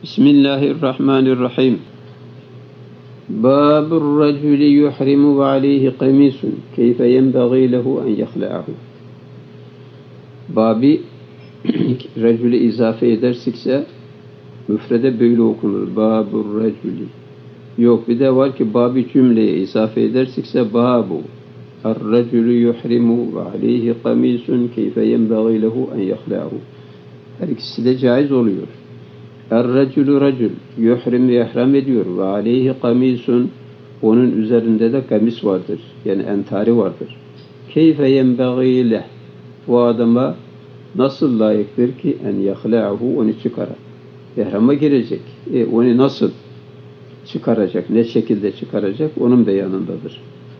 Bismillahirrahmanirrahim. Babur raculi yuhrimu ve aleyhi kamisun keyfe yenbagî lehu en yahla'ahu. Babi raculi izafe edersikse müfrede böyle okunur. Babur raculi. Yok, bir de var ki babi cümleye izafe edersikse babu er-raculu yuhrimu ve aleyhi kamisun keyfe yenbagî lehu en yahla'ahu. Her ikisi de caiz oluyor. Er-raculu racul yuhrim ve ihram ediyor ve aleyhi kamisun, onun üzerinde de kamis vardır. Yani entari vardır. Keyfe yenbagî leh, bu adama nasıl layıktır ki en yahla'ahu, onu çıkarar. İhrama girecek. Onu nasıl çıkaracak, ne şekilde çıkaracak, onun beyanındadır.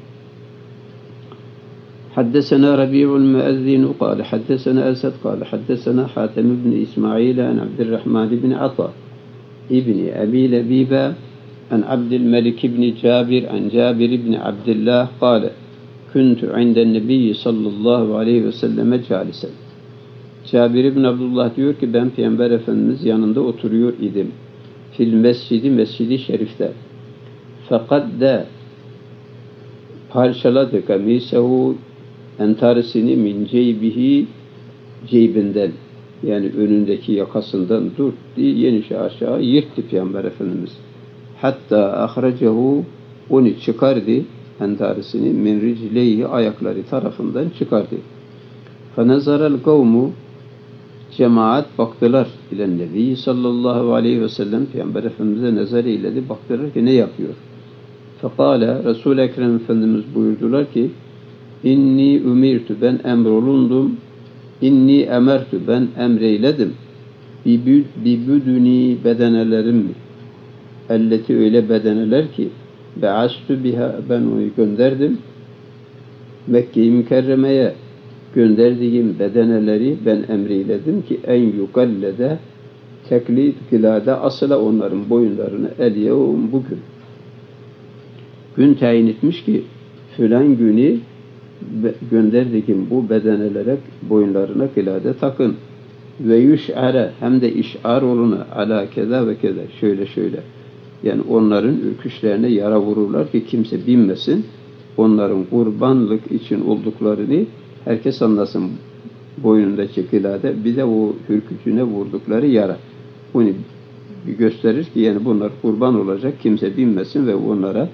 حدثنا ربيع المؤذن قال حدثنا أسد قال حدثنا حاتم بن إسماعيل عن عبد الرحمن بن عطاء ابن أبي لبيبة عن عبد الملك بن جابر عن جابر بن عبد الله قال كنت عند النبي صلى الله عليه وسلم جالسا. Cabir ibn Abdullah diyor ki ben Peygamber Efendimiz yanında oturuyor idim. Fil mescidi, mescidi şerifte. Fakat de parçaladı kamisehu, entarisini min ceybihi, ceybinden, yani önündeki yakasından durdu, yenişe aşağı yırttı Peygamber Efendimiz. Hatta ahracehu, onu çıkardı, entarisini min ricleyhi, ayakları tarafından çıkardı. Fenezaral kavmu, cemaat baktılar ile Nebi sallallahu aleyhi ve sellem, Peygamber Efendimiz'e nazar eyledi, baktılar ki ne yapıyor? Fekale, Resul-i Ekrem Efendimiz buyurdular ki İnni ümirtu, ben emrolundum, inni emertu, ben emreyledim, bibüdüni, bedenelerim, elleti, öyle bedeneler ki be'astu biha, ben onu gönderdim, Mekke-i Mükerreme'ye gönderdiğim bedeneleri ben emreyledim ki en yukallede, teklid kilade, asla onların boyunlarını el-yevm, bugün. Gün tayin etmiş ki filan günü gönderdiğim bu bedenelere, boyunlarına kilade takın. Ve yuş'are, hem de iş'ar oluna ala keza ve keza, şöyle şöyle. Yani onların öküşlerine yara vururlar ki kimse bilmesin. Onların kurbanlık için olduklarını herkes anlasın. Boynundaki kilade, bir de o hürkücüne vurdukları yara. Bunu gösterir ki yani bunlar kurban olacak, kimse bilmesin ve onlara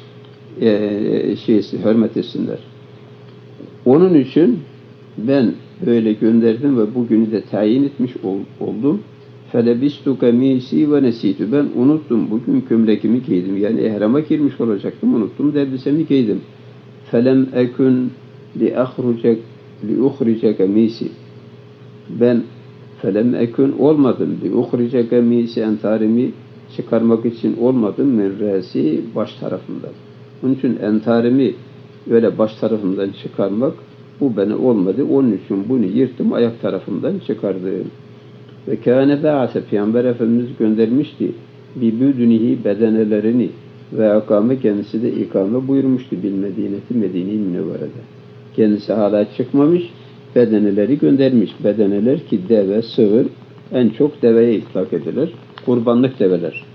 hürmet etsinler. Onun için ben böyle gönderdim ve bugünü de tayin etmiş oldum. Felebistu kamisi ve nesitu, ben unuttum, bugün kömlekimi giydim, yani ihrama girmiş olacaktım, unuttum, elbisemi giydim. Felem ekun li uhrice kamisi, ben felem ekun olmadım, li uhrice kamisi, entarimi çıkarmak için olmadım, min resi, baş tarafından. Onun için entarimi öyle baş tarafından çıkarmak, bu bana olmadı. Onun için bunu yırttım, ayak tarafından çıkardım. Ve kâne ba'ase, Peygamber Efendimiz göndermişti bibüdünihi, bedenelerini, ve akame, kendisi de ikame buyurmuştu bil Medineti, Medine-i Münevvere'de. Kendisi hala çıkmamış, bedeneleri göndermiş. Bedeneler ki deve, sığır, en çok deveye itlak edilir. Kurbanlık develer.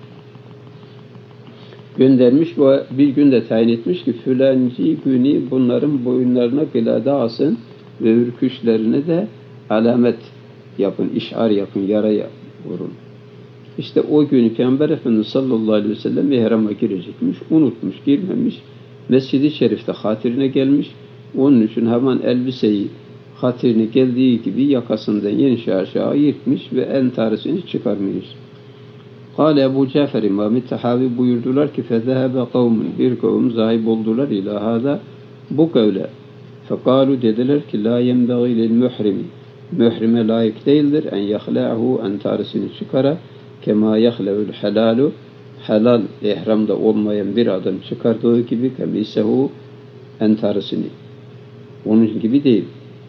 Göndermiş ve bir gün de tayin etmiş ki filanci günü bunların boyunlarına kilade asın ve ürküşlerine de alamet yapın, işar yapın, yaraya vurun. İşte o günü Peygamber Efendimiz sallallahu aleyhi ve sellem ihrama girecekmiş, unutmuş, girmemiş. Mescid-i Şerif'te hatirine gelmiş. Onun için hemen elbiseyi hatirine geldiği gibi yakasından yenişe aşağı yırtmış ve entarisini çıkarmış. Kâle Ebu Cafer İmam-ı Tahavi buyurdular ki fezehebe kavmun, bir kavim zahib oldular ilahada bu kavle. Fekalu, dediler ki la yenbeği lil muhrimi, mührime layık değildir en yahla'hu, entarisini çıkara, kema yahla'ul helalu, helal ihramda olmayan bir adam çıkardığı gibi kemisehu, entarisini. Onun gibi değil.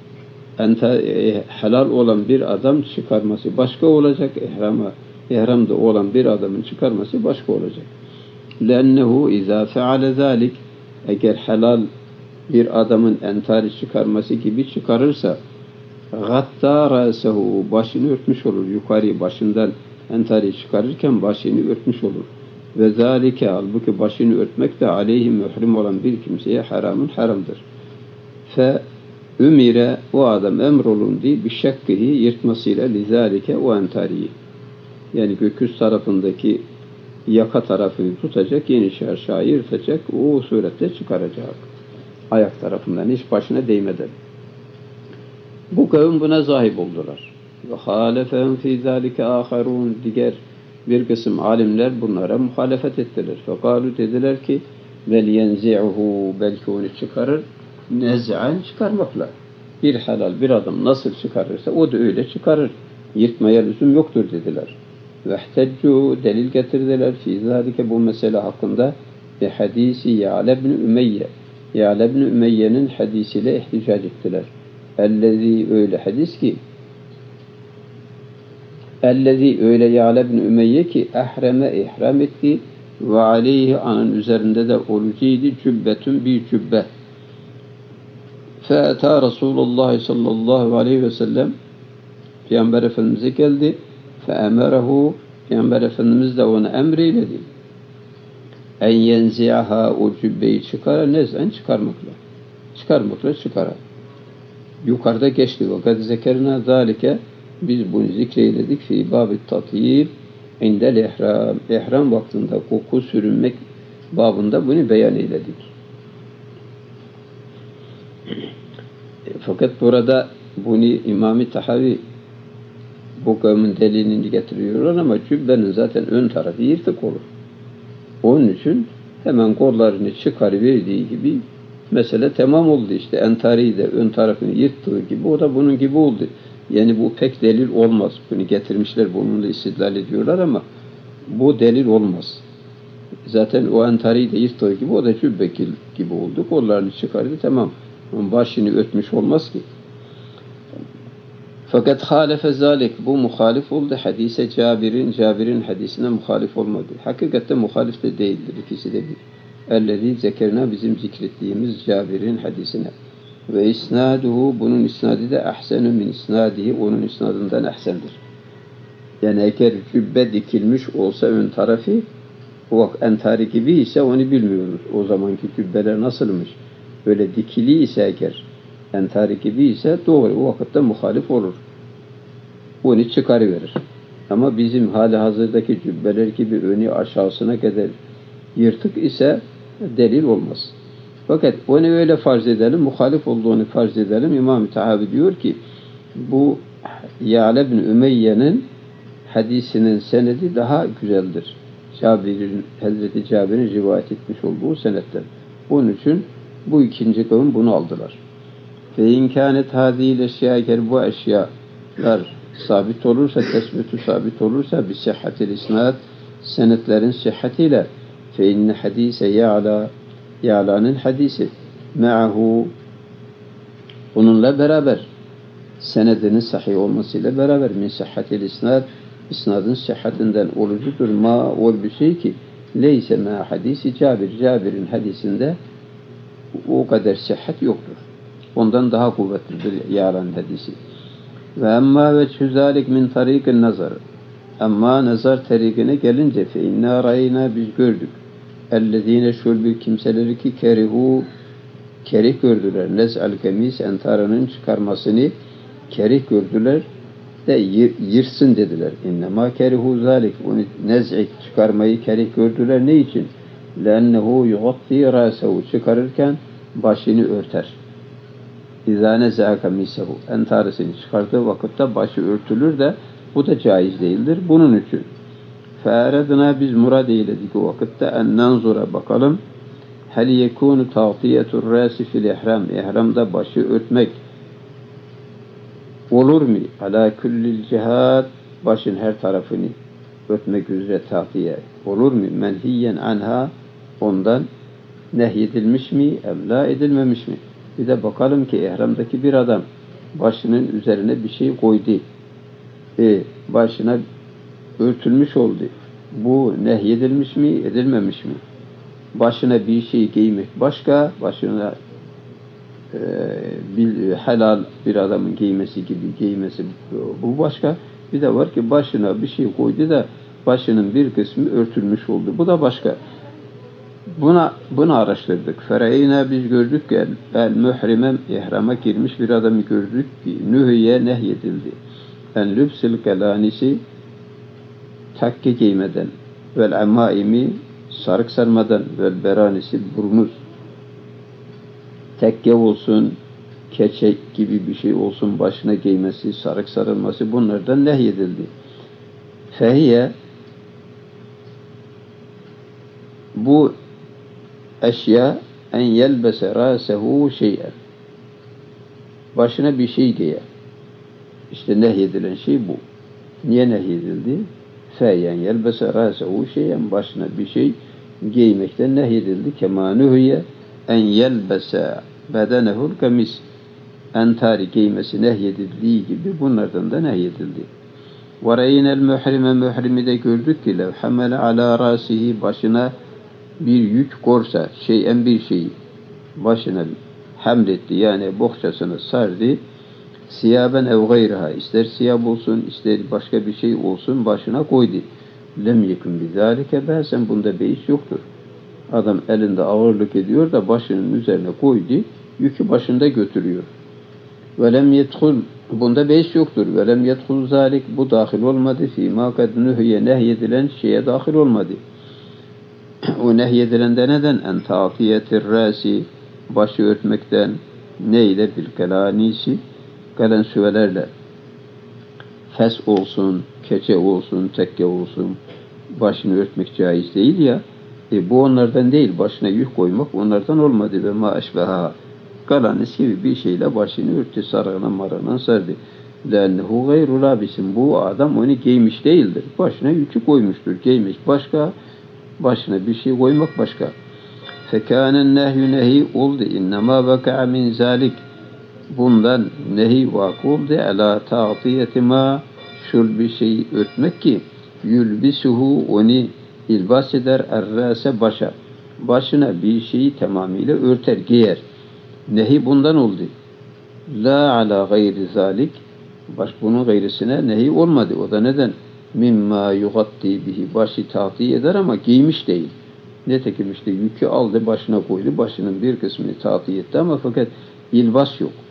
Helal olan bir adam çıkarması başka olacak, ihramda olan bir adamın çıkarması başka olacak. لَأَنَّهُ اِذَا فَعَلَ ذَٰلِكَ, eğer helal bir adamın entari çıkarması gibi çıkarırsa غَطَّى رَأْسَهُ, başını örtmüş olur, yukarı başından entariyi çıkarırken başını örtmüş olur. Ve zâlike halbuki başını örtmek de aleyhi mührim olan bir kimseye haramdır. Fe ümire o adam emrolundu bir şekkihi yırtmasıyla lizâlike o entariyi. Yani gökyüzü tarafındaki yaka tarafını tutacak, yenişe aşağı yırtacak, o surette çıkaracak. Ayak tarafından hiç başına değmeden. Bu kavim buna zahip oldular. Ve halefehum fî zâlike âharûn diğer bir kısım alimler bunlara muhalefet ettiler. Fekâlu dediler ki vel yenzi'uhu belki onu çıkarır nez'an çıkarmakla. Bir helal bir adam nasıl çıkarırsa o da öyle çıkarır. Yırtmaya lüzum yoktur dediler. Ve ihteccu delil getirdiler fî zâlike bu mesele hakkında bir hadisi Ya'le ibn Ümeyye. Ya'le ibn Ümeyye'nin hadisiyle ihticac ettiler. Ellezî öyle hadis ki ellezî öyle Ya'le ibn Ümeyye ki ihram etti ve aleyhi anın üzerinde de olucuydu cübbetün bir cübbe. Fe'etâ Resulullah sallallahu aleyhi ve sellem Peygamber Efendimiz'e geldi. Fe'emerehu Peygamber Efendimiz de ona emreyledi. En yenzi'aha o cübbeyi çıkara nez'en çıkarmakla çıkara. Yukarıda geçti. Ve kad zekerna zâlike biz bunu zikreyledik fi bâb-i tatyib indel ihram. İhram vaktinde koku sürünmek babında bunu beyan eyledik. Fakat burada bunu İmam-ı Tahavi bu kavmin delilini getiriyorlar ama cübbenin zaten ön tarafı yırtık olur. Onun için hemen kollarını çıkarıverdiği gibi mesele tamam oldu işte. Entariyi de ön tarafını yırttığı gibi o da bunun gibi oldu. Yani bu pek delil olmaz. Bunu getirmişler bununla istidlal ediyorlar ama bu delil olmaz. Zaten o entariyi de yırttığı gibi o da cübbe gibi oldu. Kollarını çıkardı tamam. Başını ötmüş olmaz ki. Fakat halefe zalik bu muhalif oldu. Hadise Cabir'in hadisine muhalif olmadı. Hakikatte muhalif de değildir. İkisi de bir. Ellezî zekerna bizim zikrettiğimiz Cabir'in hadisine. Ve isnaduhu bunun isnadı da ahsenu min isnadihi onun isnadından ahsendir. Yani eğer cübbe dikilmiş olsa ön tarafı o entari gibi ise onu bilmiyoruz. O zamanki cübbeler nasılmış? Böyle dikili ise eğer entari gibi ise doğru o vakitte muhalif olur. Onu çıkarıverir. Ama bizim hali hazırdaki cübbeler gibi önü aşağısına kadar yırtık ise delil olmaz. Fakat onu öyle farz edelim, muhalif olduğunu farz edelim. İmam-ı Tahavi diyor ki bu Ya'le ibn Ümeyye'nin hadisinin senedi daha güzeldir. Hazreti Cabir'in rivayet etmiş olduğu senetten. Bunun için bu ikinci kavim bunu aldılar. Ve imkânet hâzîl eşyâ eğer bu eşyalar sabit olursa, tesbütü sabit olursa bir sihhatil isnad senetlerin sihhatiyle fe inne hadise Ya'la'nın hadisi me'ahu bununla beraber senedinin sahih olmasıyla beraber min sihhatil isnad isnadın sihhatinden olucudur ma ol bir şey ki leyse ma hadisi Cabir'in hadisinde o kadar sihhat yoktur. Ondan daha kuvvetlidir Ya'la'nın hadisi. Ve emma ve çüzalik min tarikin nazar. Ama nazar tarikine gelince fe inna rayna biz gördük. Ellezine şulbü kimseleri ki kerih gördüler. Nez'al kemis entaranın çıkarmasını kerih gördüler de yırsın dediler. İnnemâ kerihu zâlik. Onu nez'i çıkarmayı kerih gördüler. Ne için? Lennehu yughatti râsehu. Çıkarırken başını örter. İzâ nez'a kemisehu. Entarasını çıkardığı vakitte başı örtülür de bu da caiz değildir. Bunun için فَاَرَدْنَا biz murad eyledik o vakitte en nanzura bakalım hel yekûnu ta'tiyetur râsi fil ihram ihramda başı örtmek olur mu? Alâ küllil cihat başın her tarafını örtmek üzere ta'tiye olur mu? Menhiyen anha ondan nehyedilmiş mi? Evlâ edilmemiş mi? Bir de bakalım ki ihramdaki bir adam başının üzerine bir şey koydu. Başına örtülmüş oldu. Bu nehyedilmiş mi, edilmemiş mi? Başına bir şey giymek başka, başına helal bir adamın giymesi gibi giymesi bu başka. Bir de var ki başına bir şey koydu da başının bir kısmı örtülmüş oldu. Bu da başka. Bunu araştırdık. Fereyna biz gördük ki el mührime ihrama girmiş bir adamı gördük ki nühiye nehyedildi. En lübsil kelanisi takke giymeden vel emaimi sarık sarmadan vel beranisi burnuz tekke olsun keçek gibi bir şey olsun başına giymesi sarık sarılması bunlardan nehyedildi. Fehiye bu eşya en yelbese rasehu şey'en başına bir şey giyer. İşte nehyedilen şey bu. Niye nehyedildi? Feyen yelbese rasehu şey'en başına bir şey giymekten nehyedildi. Kema nuhiye en yelbese bedenehul kamis entari giymesi nehyedildiği gibi bunlardan da nehyedildi. Ve reynel mührimi de gördük ki lev hamele ala rasihi başına bir yük korsa şeyen bir şeyi başına hamletti yani bohçasını sardı siyaben ev gayriha ister siyah olsun ister başka bir şey olsun başına koydu. Lem yekun bizalike basen bunda beis yoktur. Adam elinde ağırlık ediyor da başının üzerine koydu yükü başında götürüyor. Ve lem yedhul bunda beis yoktur. Ve lem yedhul zalik bu dahil olmadı. Fîmâ kad nühiye nehyedilen şeye dahil olmadı. O nehyedilende neden? En ta'tiyetir râsi başı örtmekten neyle bil kelanisi gelen süvelerle fes olsun, keçe olsun, tekke olsun başını örtmek caiz değil ya. Bu onlardan değil. Başına yük koymak onlardan olmadı. Ve ma eşbeha kalanis gibi bir şeyle başını örttü sarığına marağına sardı. Lennehu gayru labisin. Bu adam onu giymiş değildir. Başına yükü koymuştur. Giymek başka, başına bir şey koymak başka. Fekânen nehyü nehi oldu. İnnemâ veka'a min zâlik. Bundan nehi vakı oldu. Alâ ta'tiyeti mâ şul bir şeyi örtmek ki yülbisuhu onu ilbas eder errâse başa. Başına bir şeyi tamamıyla örter, giyer. Nehi bundan oldu. La ala gayri zalik. Bunun gayrısına nehi olmadı. O da neden? Mimma yugatti bihi. Başı ta'tiye eder ama giymiş değil. Nitekim işte yükü aldı, başına koydu. Başının bir kısmını ta'tiye etti ama fakat ilbas yok.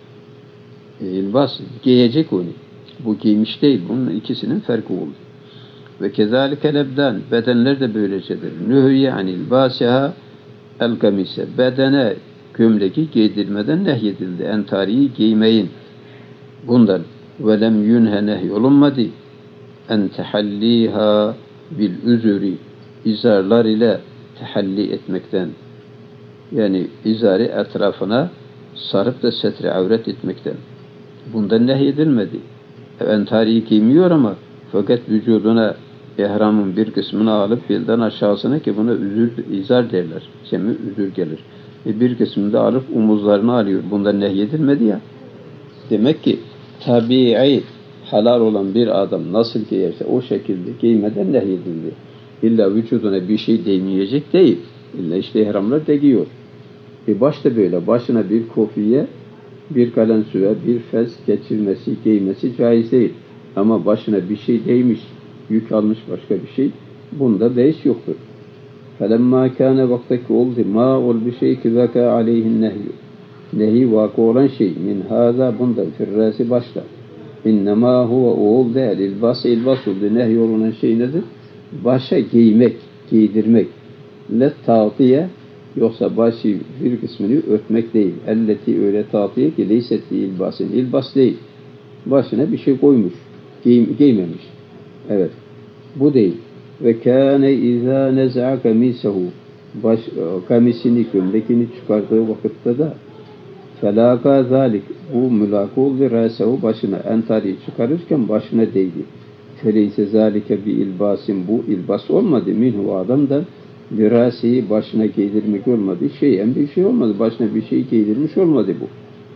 İlbas giyecek onu. Bu giymiş değil. Bunun ikisinin farkı oldu. Ve kezalike lebden. Bedenler de böylecedir. Nühüye anil basiha el kamise. Bedene gömleği giydirmeden nehyedildi. Entariyi giymeyin. Bundan ve lem yunhe nehyolunmadı. En tehalliha bil üzüri. İzarlar ile tehalli etmekten. Yani izarı etrafına sarıp da setre avret etmekten. Bundan nehyedilmedi. Entariyi giymiyor ama fakat vücuduna ihramın bir kısmını alıp belden aşağısına ki buna izar derler. Cemi üzür gelir. Bir kısmını da alıp omuzlarını alıyor. Bundan nehyedilmedi ya. Demek ki tabii halal olan bir adam nasıl giyerse o şekilde giymeden nehyedildi. İlla vücuduna bir şey değmeyecek değil. İlla işte ihramlar da giyiyor. Baş da böyle. Başına bir kofiye, bir kalensuve, bir fes geçirmesi, giymesi caiz değil. Ama başına bir şey değmiş, yük almış başka bir şey. Bunda beis yoktur. فَلَمَّا كَانَ vaktaki oldu. مَا ol bir şey ki zaka aleyhin nehyü. Nehi vakı olan şey. Min hâzâ bundan firrâsi başta. İnnemâ huve oğul değil. İlbas oldu. Nehy olan şey nedir? Başa giymek, giydirmek. Let ta'tiye yoksa başı bir kısmını örtmek değil. Elleti öyle ta'tiye ki leysetti ilbasın. İlbas değil. Başına bir şey koymuş. Giymemiş. Evet. Bu değil. Ve kâne izâ nez'a kamisehu. Kamisini, gömlekini çıkardığı vakitte de felâka zâlik. Bu mülâka oldu. Râsehu başına. Entariyi çıkarırken başına değdi. Feleyse zâlike bi ilbasin. Bu ilbas olmadı. Minhu adamdan lirâsiyi başına giydirmek olmadı. Şeyen bir şey olmadı. Başına bir şey giydirmiş olmadı bu.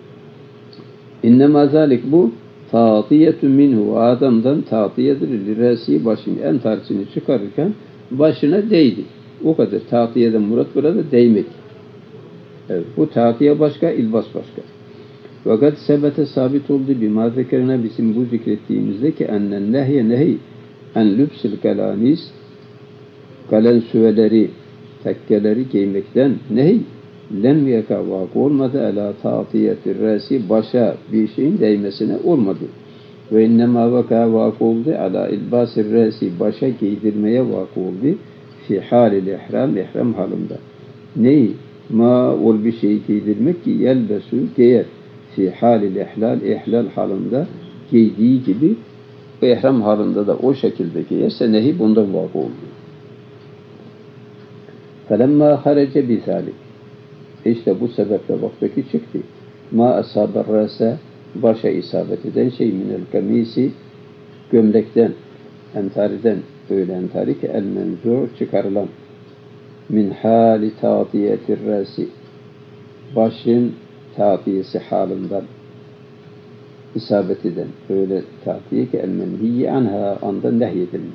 İnnemâ zâlik bu ta'tiyetun minhu adamdan ta'tiyedir lirasi başını entarsini çıkarırken başına değdi. O kadar. Ta'tiyeden murat burada değmek. Evet, bu ta'tiye başka, ilbas başka. Fakat sebete sabit oldu bima zekerine bizim bu zikrettiğimizde ki ennen nehye nehi en lübsil kalanis kalen süveleri tekkeleri giymekten nehi lem yeka vakı olmadı ala taatiyetir resi başa bir şeyin değmesine olmadı. Ve innema vaka vakı oldu ala ilbasir resi başa giydirmeye vakı oldu fi halil ihram halinde. Neyi? Ma ol bir şeyi giydirmek ki yelbesu giyer fi halil ihlal halinde giydiği gibi ihram halinde de o şekilde giyerse nehi bundan vakı oldu. Felemma harece bizalik. İşte bu sebeple vaktaki çıktı. Ma asaber rase başa isabet eden şey minel kamisi gömlekten, entariden öyle entari ki el menzu çıkarılan min hali taatiyetir rasi başın taatiyesi halinden isabet eden öyle taatiye ki el menhiyi anha anda nehyedilmiş.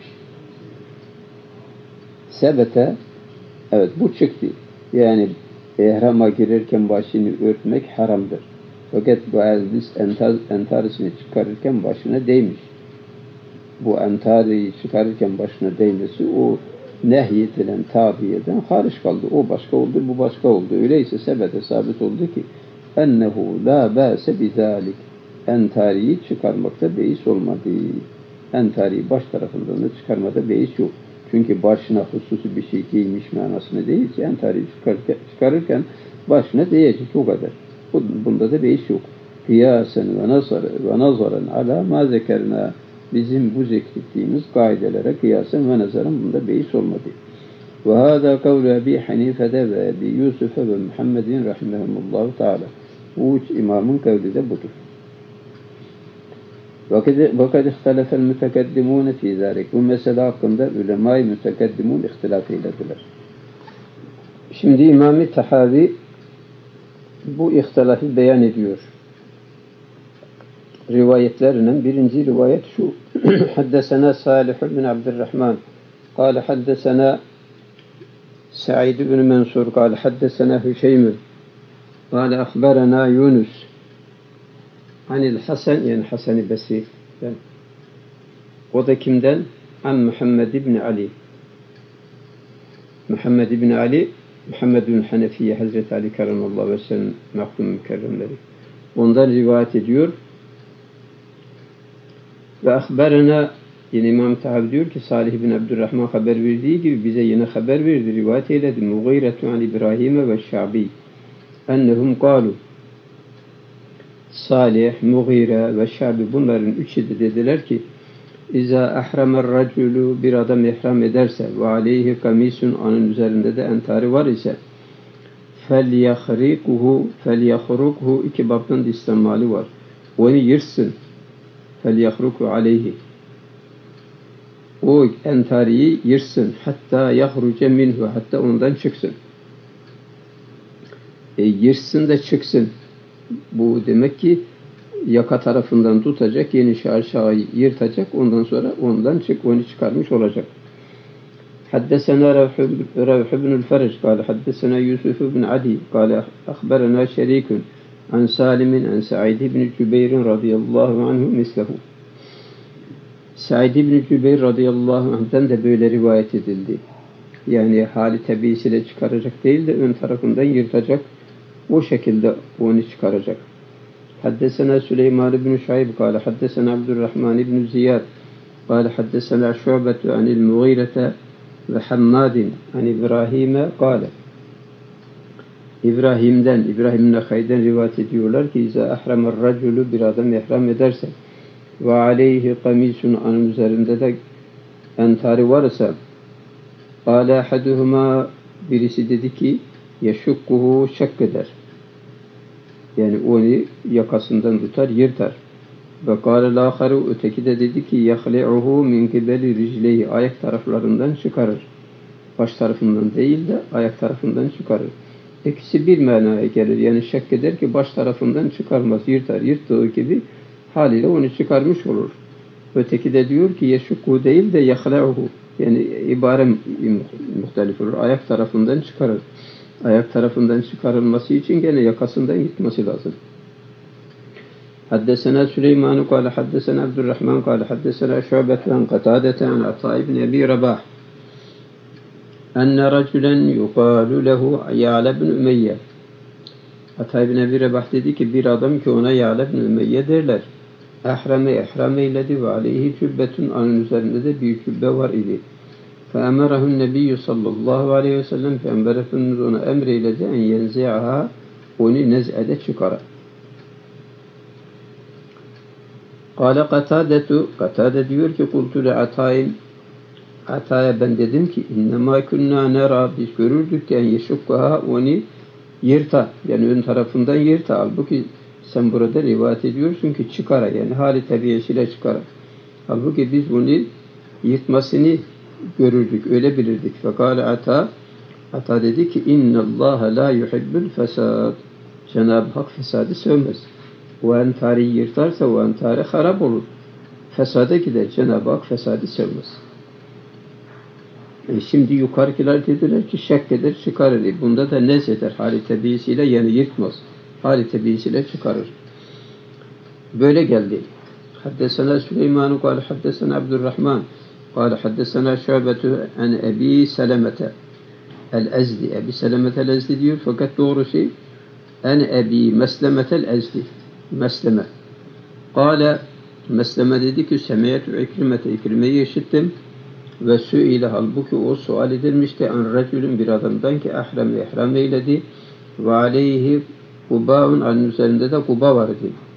Sebete evet bu çıktı. Yani ihrama girerken başını örtmek haramdır. Fakat bu elbis entarisini çıkarırken başına değmiş. Bu entariyi çıkarırken başına değmesi o nehyedilen tabiyeden hariç kaldı. O başka oldu, bu başka oldu. Öyleyse sebete sabit oldu ki ennehu la ba'se bizalik. Entariyi çıkarmakta beis olmadı. Entariyi baş tarafından da çıkarmada beis yok. Çünkü başına hususi bir şey giymiş manasına değil ki entariyi çıkarırken başına değecek o kadar. Bunda da beis yok. Kıyasen ve nazaren ala ma zekerna bizim bu zikrettiğimiz kaidelere kıyasen ve nazaren bunda beis olmadı. Ve hâdâ kavlu Ebi Hanife'de ve Ebi Yusuf'e ve Muhammedin rahimehumullahu teâlâ. Bu üç imamın kavli de budur. وَقَدْ اِخْتَلَفَ الْمُتَكَدِّمُونَ فِي ذَٰلِكَ Bu mesele hakkında ulema-i mütekaddimun ihtilaf eylediler. Şimdi İmam-ı Tahavi bu ihtilafı beyan ediyor. Rivayetlerinden birinci rivayet şu. Haddesena Salih bin Abdurrahman قال حدثنا سعيد بن منصور قال حدثنا هشيم قال أخبرنا يونس عن الحسن yani Hasan-ı Basri'den. O da kimden? An Muhammed ibn Ali. Muhammed ibn Ali, Muhammed bin Hanefiye Hazreti Ali Keramallahu ve sellem mahkum mükerremleri. Ondan rivayet ediyor. Ve ahberena yine İmam Tahavi diyor ki Salih bin Abdurrahman haber verdiği gibi bize yine haber verdi, rivayet eyledi. Mughiretu an İbrahim ve Şabi ennehum kalu Salih, Mughire ve Şabi bunların üçü de dediler ki İza ahramer raculu bir adam ihram ederse ve aleyhi kamisun onun üzerinde de entari var ise felyahrikuhu iki babdan da istimali var. Onu yırsın. Felyahrikuhu aleyhi. O entariyi yırsın. Hatta yahruce minhu. Hatta ondan çıksın. Yırsın da çıksın. Bu demek ki yaka tarafından tutacak, yenişi aşağı yırtacak, ondan sonra ondan onu çıkarmış olacak. Haddesena Ravh ibn al-Faraj قال حدثنا يوسف بن عدي قال أخبرنا شريك عن سالم عن سعيد بن جبير رضي الله عنه مثله. Said ibn Cübeyr radıyallahu anh'ten de böyle rivayet edildi. Yani hali tabiisiyle çıkaracak değil de ön tarafından yırtacak, o şekilde onu çıkaracak. Haddesena Süleyman ibn Şaib قال حدثنا Abdurrahman ibn Ziyad قال حدثنا شعبة عن المغيرة ve Hammadin an İbrahim'e قال İbrahim'in Nakhay'den rivayet ediyorlar ki İza ahramer raculu bir adam ihram ederse ve aleyhi kamisun onun üzerinde de entari varsa قال أحدهما birisi dedi ki yeşukkuhu şak eder. Yani onu yakasından tutar, yırtar. Ve قال الآخر öteki de dedi ki يَخْلِعُهُ مِنْ قِبَلِ رِجْلَيْهِ ayak taraflarından çıkarır. Baş tarafından değil de ayak tarafından çıkarır. İkisi bir manaya gelir. Yani şak eder ki baş tarafından çıkarmaz, yırtar. Yırttığı gibi haliyle onu çıkarmış olur. Öteki de diyor ki yeşukku değil de يَخْلِعُهُ yani ibare muhtelif olur. Ayak tarafından çıkarır. Ayak tarafından çıkarılması için gene yakasından gitmesi lazım. حدثنا سليمان قال حدثنا عبد الرحمن قال حدثنا شعبة عن قتادة عن عطاء بن أبي رباح أن رجلا يقال له يعلى بن أمية. Atay bin Ebi Rebah dedi ki bir adam ki ona Ya'la bin Ümeyye derler. Ehrame eyledi ve aleyhi cübbetun, onun üzerinde de bir cübbe var idi. Feemerahun nebiyyü sallallahu aleyhi ve sellem, Peygamber Efendimiz ona emreyledi en yenzi'aha, onu nez'ede çıkara. Kâle Katade diyor ki kultu le Ata'ya ben dedim ki innemâ künnâ nera, biz görürdük ki en yeşukkaha, onu yırta, yani ön tarafından yırta. Halbuki sen burada rivayet ediyorsun ki çıkara, yani hali tabiiyesiyle çıkara. Halbuki biz bunu yırtmasını görürdük, öyle bilirdik. Fekâle Ata dedi ki innallâhe lâ yuhibbül fesâd, Cenab-ı Hak fesadı sevmez. O entari yırtarsa o entari harap olur. Fesada gider, Cenab-ı Hak fesadı sevmez. Şimdi yukarıkiler dediler ki şek eder, çıkarır. Bunda da nez eder hali tabiisiyle, yani yırtmaz. Hali tabiisiyle çıkarır. Böyle geldi. Haddesena Süleyman kâle haddesena Abdurrahman kâle haddesena Şubetu an Ebi Selemete el-Ezdi. Ebi Selemete el-Ezdi diyor fakat doğrusu en Ebi Meslemete el-Ezdi. Mesleme. Kâle Mesleme dedi ki semiyetü İkrime'yi işittim. Ve sü'ile, halbuki o sual edilmişti an racülün, bir adamdan ki ihram eyledi ve aleyhi kubaun, onun üzerinde de kuba vardı.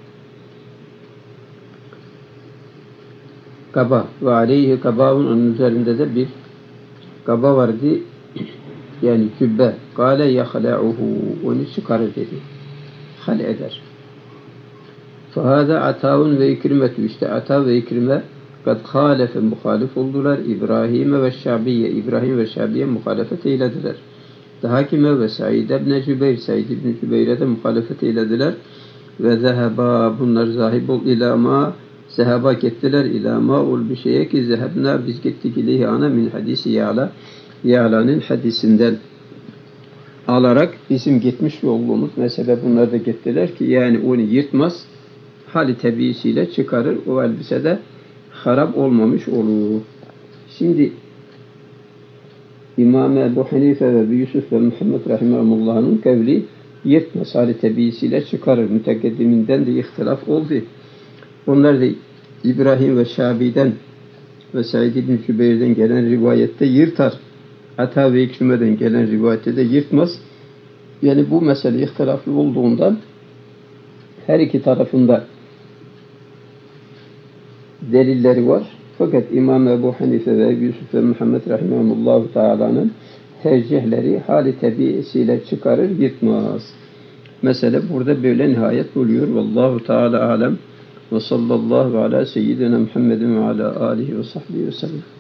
Kaba ve aleyhi kabaun, onun üzerinde de bir kaba vardı, yani cübbe. Kâle yahla'uhu, onu çıkarır dedi. Hal eder. Fehâzâ Atâun ve İkrimetü, işte Ata ve İkrime kad hâlefe, muhalif oldular İbrahim ve Şabiye, İbrahim ve Şabiye muhalefet eylediler. Daha kime ve Said ibn Cübeyr, Said ibn Cübeyr'e de muhalefet eylediler. Ve zeheba, bunlar zahib ol ilama, zehaba gittiler ilama ol bir şeye ki zehebna, biz gittik ileyhi ana min hadisi Ya'la'nın hadisinden alarak bizim gitmiş olduğumuz mesele, bunlar da gittiler ki yani onu yırtmaz, hali tabiisiyle çıkarır, o elbisede harap olmamış olur. Şimdi İmam Ebu Hanife ve Yusuf ve Muhammed Rahimahullah'ın kavli yırtmaz, hali tabiisiyle çıkarır. Mütekeddiminden de ihtilaf oldu. Onlar da İbrahim ve Şabi'den ve Said ibn Cübeyr'den gelen rivayette yırtar. Ata ve İkrime'den gelen rivayette de yırtmaz. Yani bu mesele ihtilaflı olduğundan her iki tarafında delilleri var. Fakat İmam Ebu Hanife ve Yusuf ve Muhammed Rahimahullahu Teala'nın tercihleri hali tabiisiyle çıkarır, yırtmaz. Mesele burada böyle nihayet buluyor. Vallahu Teala alem ve sallallahu ala seyyidina Muhammedin ve ala alihi ve sahbihi ve sellem.